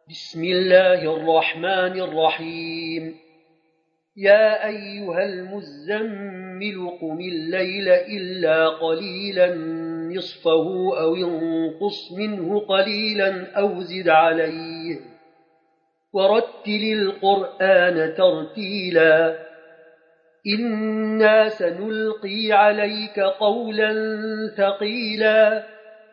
بسم الله الرحمن الرحيم. يا أيها المزمل قم الليل إلا قليلا نصفه أو انقص منه قليلا أو زد عليه ورتل القرآن ترتيلا إنا سنلقي عليك قولا ثقيلا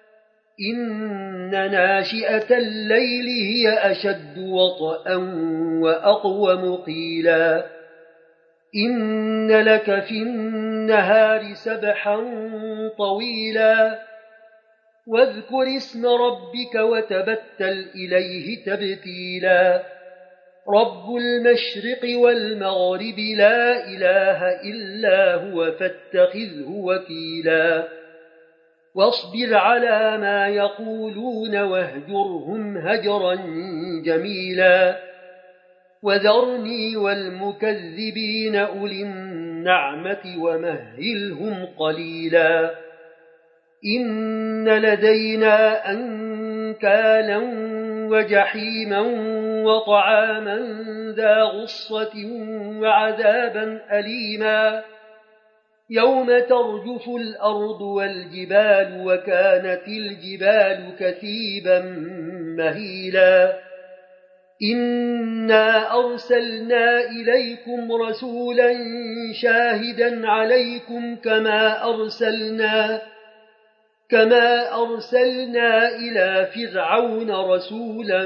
إن ناشئة الليل هي أشد وطئا وأقوم قيلا إن لك في النهار سبحا طويلا واذكر اسم ربك وتبتل إليه تبتيلا رب المشرق والمغرب لا إله إلا هو فاتخذه وكيلا واصبر على ما يقولون واهجرهم هجرا جميلا وذرني والمكذبين أولي النعمة ومهلهم قليلا إن لدينا أنكالا وجحيما وطعاما ذا غصة وعذابا أليما يوم ترجف الأرض والجبال وكانت الجبال كثيبا مهيلا إنا أرسلنا إليكم رسولا شاهدا عليكم كما أرسلنا إلى فرعون رسولا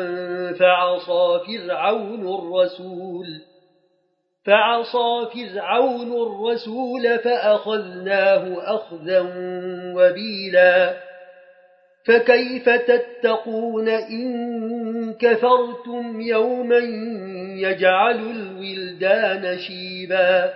فعصى فرعون الرسول فأخذناه أخذا وبيلا فكيف تتقون إن كفرتم يوما يجعل الولدان شيبا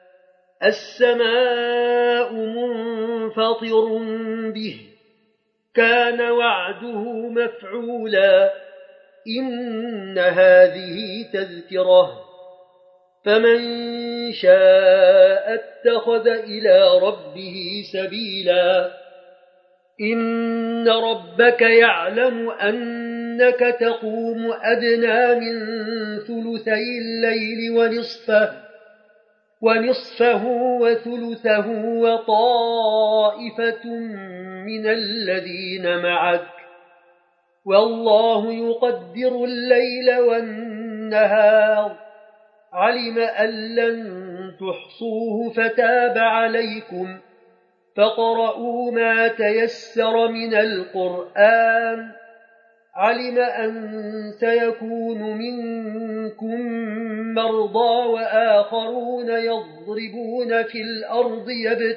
السماء منفطر به كان وعده مفعولا إن هذه تذكرة فمن شاء اتخذ إلى ربه سبيلا إن ربك يعلم أنك تقوم أدنى من ثلثي الليل ونصفه وثلثه وطائفة من الذين معك والله يقدر الليل والنهار علم أن لن تحصوه فتاب عليكم فقرؤوا ما تيسر من القرآن علم أن سيكون منكم مرضى وآخرون يضربون في الأرض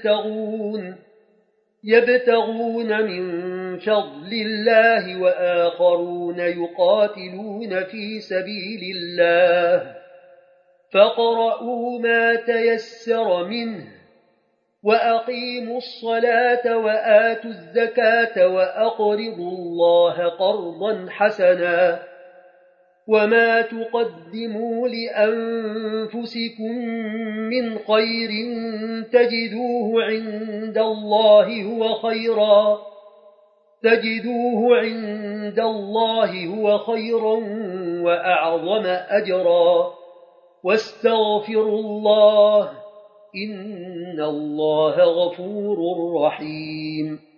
يبتغون من فضل الله وآخرون يقاتلون في سبيل الله فقرؤوا ما تيسر منه وأقيموا الصلاة وآتوا الزكاة وأقرضوا الله قرضا حسنا وما تقدموا لأنفسكم من خير تجدوه عند الله هو خيرا وأعظم أجرا واستغفروا الله إن الله غفور رحيم